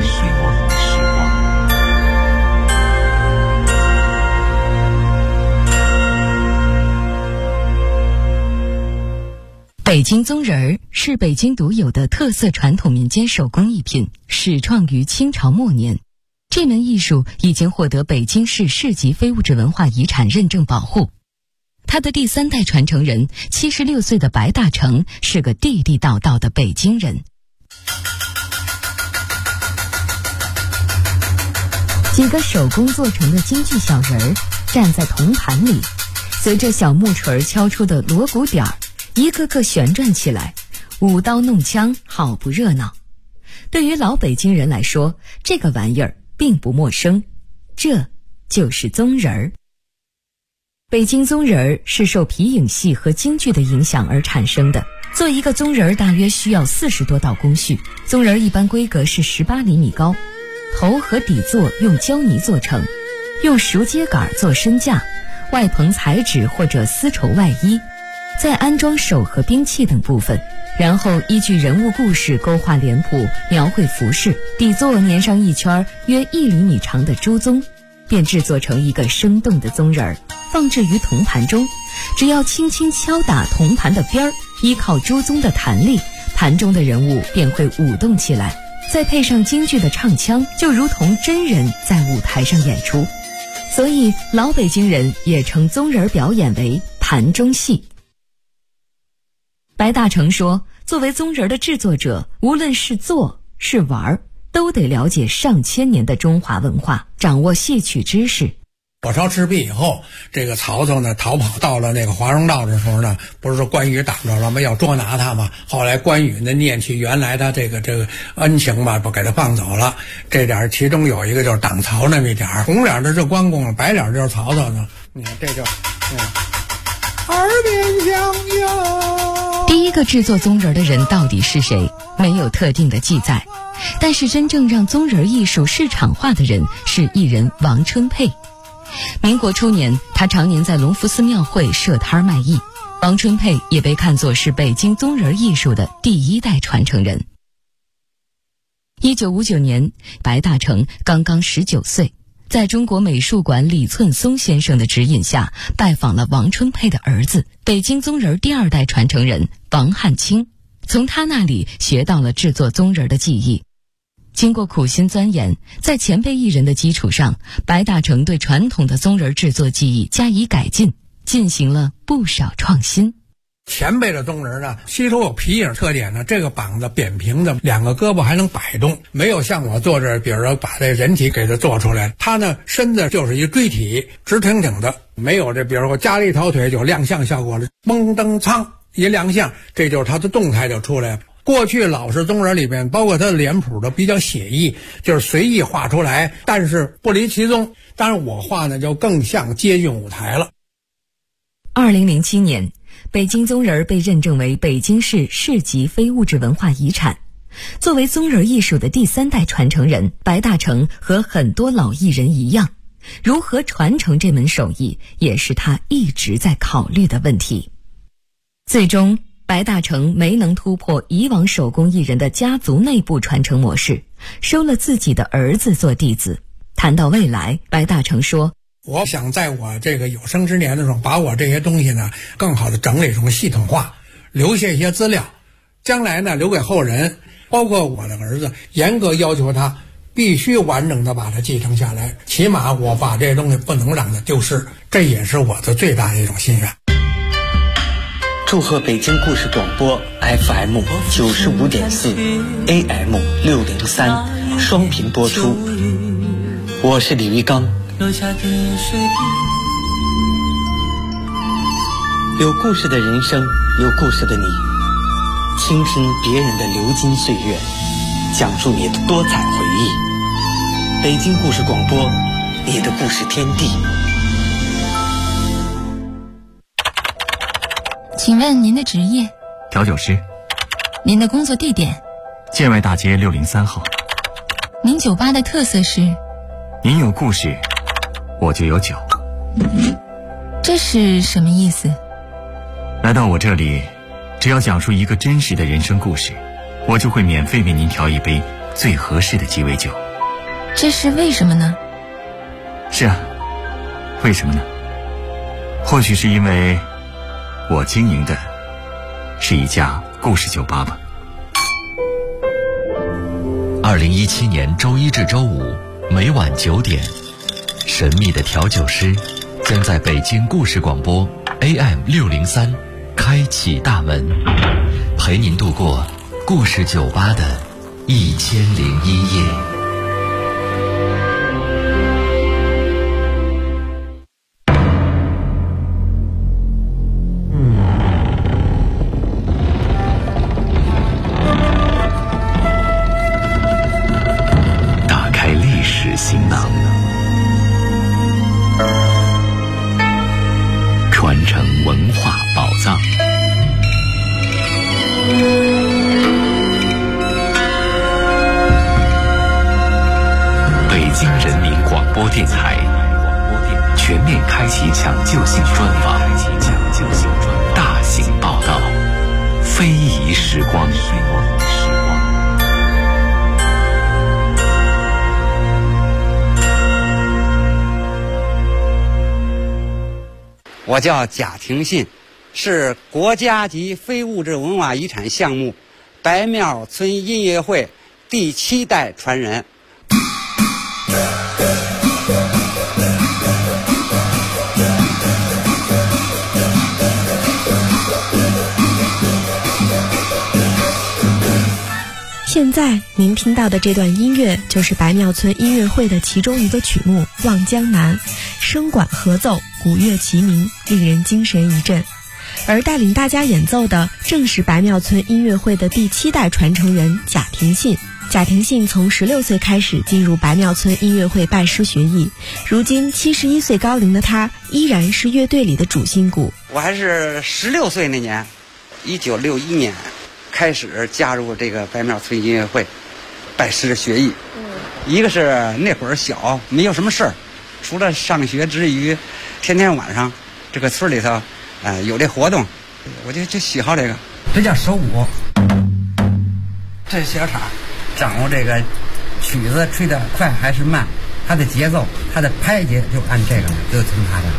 北京宗人儿是北京独有的特色传统民间手工艺品，始创于清朝末年。这门艺术已经获得北京市市级非物质文化遗产认证保护。他的第3代传承人76岁的白大成是个地地道道的北京人。几个手工做成的京剧小人儿站在铜盘里，随着小木锤敲出的锣鼓点儿，一个个旋转起来，舞刀弄枪，好不热闹。对于老北京人来说，这个玩意儿并不陌生，这就是宗人儿。北京宗人儿是受皮影戏和京剧的影响而产生的。做一个宗人儿大约需要40多道工序，宗人儿一般规格是18厘米高，头和底座用胶泥做成，用熟秸秆做身架，外棚彩纸或者丝绸外衣，再安装手和兵器等部分，然后依据人物故事勾画脸谱，描绘服饰，底座粘上一圈约1厘米长的朱宗，便制作成一个生动的宗人儿，放置于铜盘中。只要轻轻敲打铜盘的边儿，依靠朱宗的弹力，盘中的人物便会舞动起来，再配上京剧的唱腔，就如同真人在舞台上演出。所以老北京人也称宗人表演为盘中戏。白大成说，作为宗人的制作者，无论是做是玩，都得了解上千年的中华文化，掌握戏曲知识。 火烧赤壁以后，这个曹操呢逃跑到了那个华容道的时候呢，不是说关羽挡着了吗？要捉拿他嘛。后来关羽呢念起原来他这个恩情吧，不给他放走了。这点其中有一个就是挡曹那么一点，红脸的是关公，白脸就是曹操呢。你看这就耳边响哟。 第一个制作宗人的人到底是谁？没有特定的记载，但是真正让宗人艺术市场化的人是艺人王春佩。民国初年，他常年在隆福寺庙会设摊卖艺。王春佩也被看作是北京宗人艺术的第1代传承人。1959年，白大成刚刚19岁，在中国美术馆李寸松先生的指引下，拜访了王春佩的儿子，北京宗人第2代传承人王汉卿，从他那里学到了制作宗人的技艺。经过苦心钻研，在前辈艺人的基础上，白大成对传统的宗人制作技艺加以改进，进行了不少创新。 前辈的宗人呢，吸收有皮影特点呢，这个膀子扁平的，2个胳膊还能摆动，没有像我做这，比如说把这人体给它做出来，他呢身子就是一锥体，直挺挺的，没有这比如说加了一条腿就亮相效果了，嘣噔苍一亮相，这就是他的动态就出来了。过去老式宗人里面，包括他的脸谱都比较写意，就是随意画出来，但是不离其宗。当然我画呢就更像接近舞台了。 2007年，北京宗人被认证为北京市市级非物质文化遗产。作为宗人艺术的第3代传承人，白大成和很多老艺人一样，如何传承这门手艺，也是他一直在考虑的问题。最终白大成没能突破以往手工艺人的家族内部传承模式，收了自己的儿子做弟子。谈到未来，白大成说， 我想在我这个有生之年的时候，把我这些东西呢更好的整理成系统化，留下一些资料，将来呢留给后人，包括我的儿子，严格要求他必须完整的把它继承下来，起码我把这些东西不能让它丢失，这也是我的最大的一种心愿。 祝贺北京故事广播 FM 95.4 AM 603双频播出。 我是李玉刚。 落下的水滴， 有故事的人生，有故事的你，倾听别人的流金岁月，讲述你的多彩回忆。北京故事广播，你的故事天地。 请问您的职业？ 调酒师。 您的工作地点？ 建外大街603号。 您酒吧的特色是？ 您有故事，我就有酒。 这是什么意思？ 来到我这里，只要讲述一个真实的人生故事，我就会免费为您调一杯最合适的鸡尾酒。 这是为什么呢？ 是啊，为什么呢？或许是因为我经营的是一家故事酒吧吧。 2017年周一至周五每晚9点，神秘的调酒师将在北京故事广播 AM603开启大门，陪您度过故事酒吧的1001夜。打开历史行囊，传承文化宝藏。北京人民广播电台全面开启抢救性专访，大型报道，非遗时光。 我叫贾廷信，是国家级非物质文化遗产项目白庙村音乐会第7代传人。 现在您听到的这段音乐就是白庙村音乐会的其中一个曲目《望江南》，声管合奏，鼓乐齐鸣，令人精神一振。而带领大家演奏的正是白庙村音乐会的第7代传承人贾廷信。贾廷信从16岁开始进入白庙村音乐会拜师学艺，如今71岁高龄的他依然是乐队里的主心骨。 我还是16岁那年，1961年开始加入这个白庙村音乐会，拜师学艺。一个是那会儿小，没有什么事儿，除了上学之余，天天晚上这个村里头，有这活动，我就喜好这个。这叫手鼓，这是小叉，掌握这个曲子吹得快还是慢，它的节奏，它的拍节就按这个，就听它的。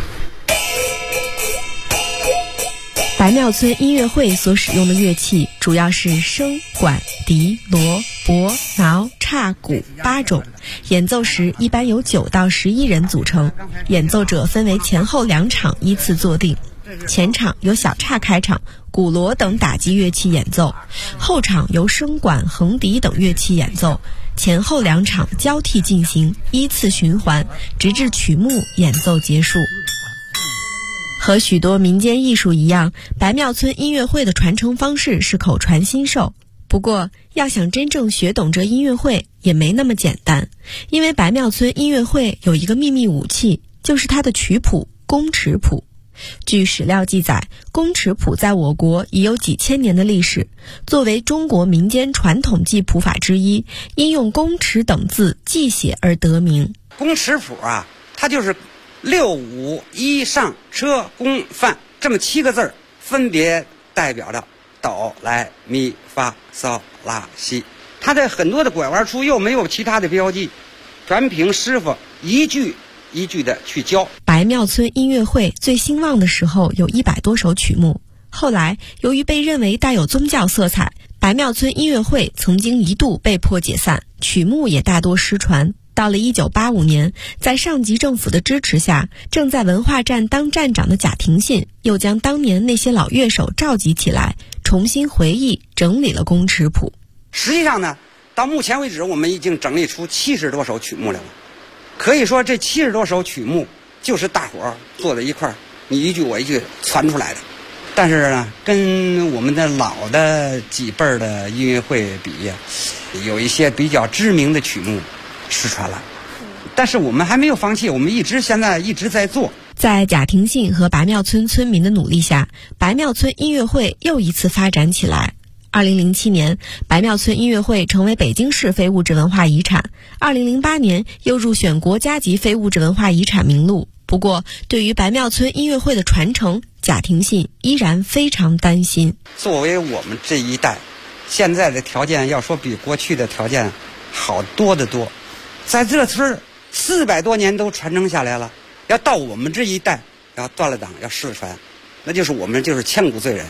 白庙村音乐会所使用的乐器主要是笙、管、笛、锣、钹、挠、叉、鼓8种，演奏时一般由9到11人组成，演奏者分为前后2场依次坐定。前场由小叉开场，鼓锣等打击乐器演奏，后场由笙管、横笛等乐器演奏，前后2场交替进行，依次循环，直至曲目演奏结束。和许多民间艺术一样，白庙村音乐会的传承方式是口传心授。不过，要想真正学懂这音乐会也没那么简单，因为白庙村音乐会有一个秘密武器，就是它的曲谱宫尺谱。据史料记载，宫尺谱在我国已有几千年的历史，作为中国民间传统记谱法之一，因用宫尺等字记写而得名。 宫尺谱啊，它就是6、5、1上车宫范这么7个字儿，分别代表着哆来咪发嗦拉西。它在很多的拐弯处又没有其他的标记，全凭师傅一句一句的去教。 白庙村音乐会最兴旺的时候有100多首曲目，后来由于被认为带有宗教色彩，白庙村音乐会曾经一度被迫解散，曲目也大多失传。到了1985年，在上级政府的支持下，正在文化站当站长的贾廷信又将当年那些老乐手召集起来，重新回忆整理了宫尺谱。 实际上呢，到目前为止我们已经整理出70多首曲目来了。 可以说这70多首曲目就是大伙儿坐在一块儿，你一句我一句传出来的。但是呢，跟我们的老的几辈儿的音乐会比，有一些比较知名的曲目失传了。但是我们还没有放弃，我们现在一直在做。 在贾廷信和白庙村村民的努力下，白庙村音乐会又一次发展起来。2007年，白庙村音乐会成为北京市非物质文化遗产。2008年又入选国家级非物质文化遗产名录。不过，对于白庙村音乐会的传承，贾廷信依然非常担心。 作为我们这一代，现在的条件要说比过去的条件好多得多，在这村400多年都传承下来了，要到我们这一代要断了档，要失传，那就是我们就是千古罪人。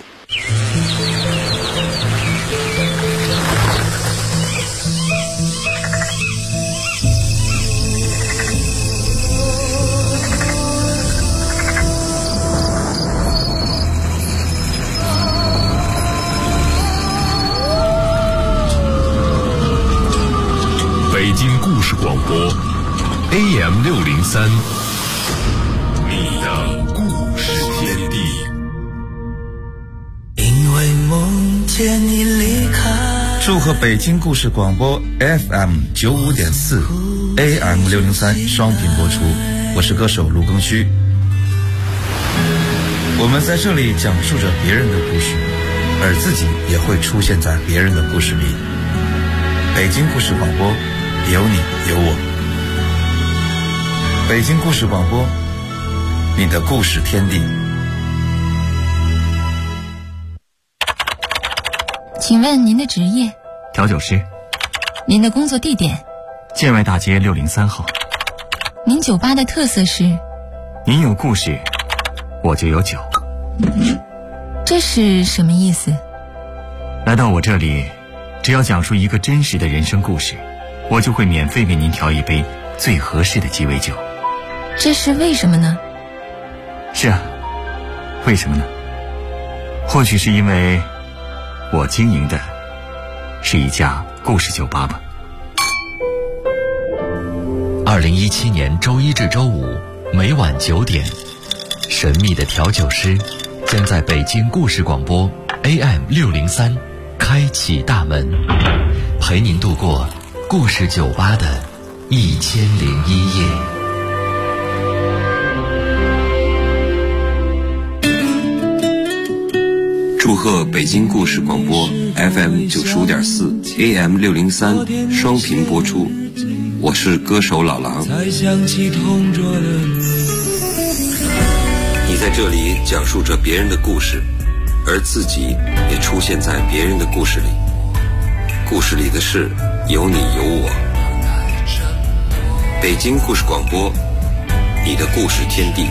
北京故事广播 AM603， 你的故事天地。 因为梦见你离开。 祝贺北京故事广播 FM95.4 AM603 双频播出，我是歌手卢庚戌。我们在这里讲述着别人的故事，而自己也会出现在别人的故事里。北京故事广播，有你有我。北京故事广播，你的故事天地。 请问您的职业？ 调酒师。 您的工作地点？ 建外大街603号。 您酒吧的特色是？ 您有故事，我就有酒。 这是什么意思？ 来到我这里，只要讲述一个真实的人生故事，我就会免费给您调一杯最合适的鸡尾酒。 这是为什么呢？ 是啊，为什么呢？或许是因为我经营的是一家故事酒吧吧。 2017年周一至周五每晚9点，神秘的调酒师将在北京故事广播 AM603 开启大门，陪您度过故事酒吧的1001夜。 祝贺北京故事广播 FM95.4 AM603 双频播出，我是歌手老狼。你在这里讲述着别人的故事，而自己也出现在别人的故事里。故事里的事有你有我。北京故事广播，你的故事天地。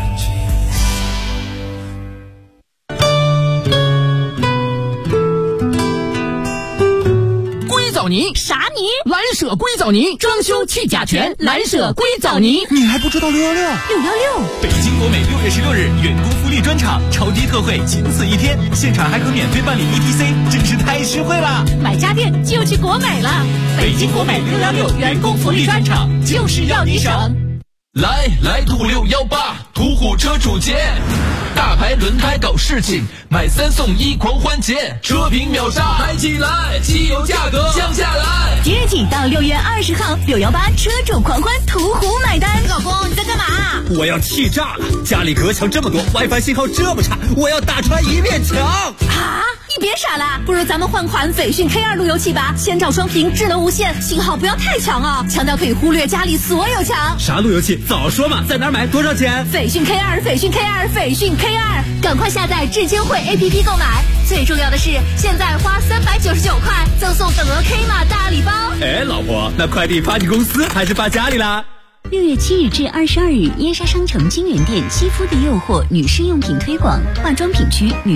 藻泥啥泥？蓝舍硅藻泥，装修去甲醛，蓝舍硅藻泥。 你还不知道616？616！北京国美6月16日员工福利专场，超低特惠，仅此一天，现场还可免费办理 ETC， 真是太实惠了！ 买家电就去国美了。北京国美616员工福利专场，就是要你省。 来途虎618，途虎车主节，大牌轮胎搞事情，买3送1狂欢节，车评秒杀，买起来，汽油价格降下来。 即日起到6月20号，618车主狂欢，途虎买单。 老公，你在干嘛？ 我要气炸了！家里隔墙这么多 ，WiFi 信号这么差，我要打穿一面墙！ 啊！你别傻了，不如咱们换款斐讯 K2 路由器吧，先兆双屏，智能无线，信号不要太强啊，强到可以忽略家里所有墙。 啥路由器？早说嘛，在哪儿买？多少钱？ 斐讯 K2， 斐讯 K2， 斐讯 K2， 赶快下载智金汇 APP 购买。最重要的是，现在花399块赠送等额 K 码大礼包。 哎，老婆，那快递发你公司还是发家里啦 ？6月7日至22日，燕莎商城金源店肌肤的诱惑女士用品推广，化妆品区女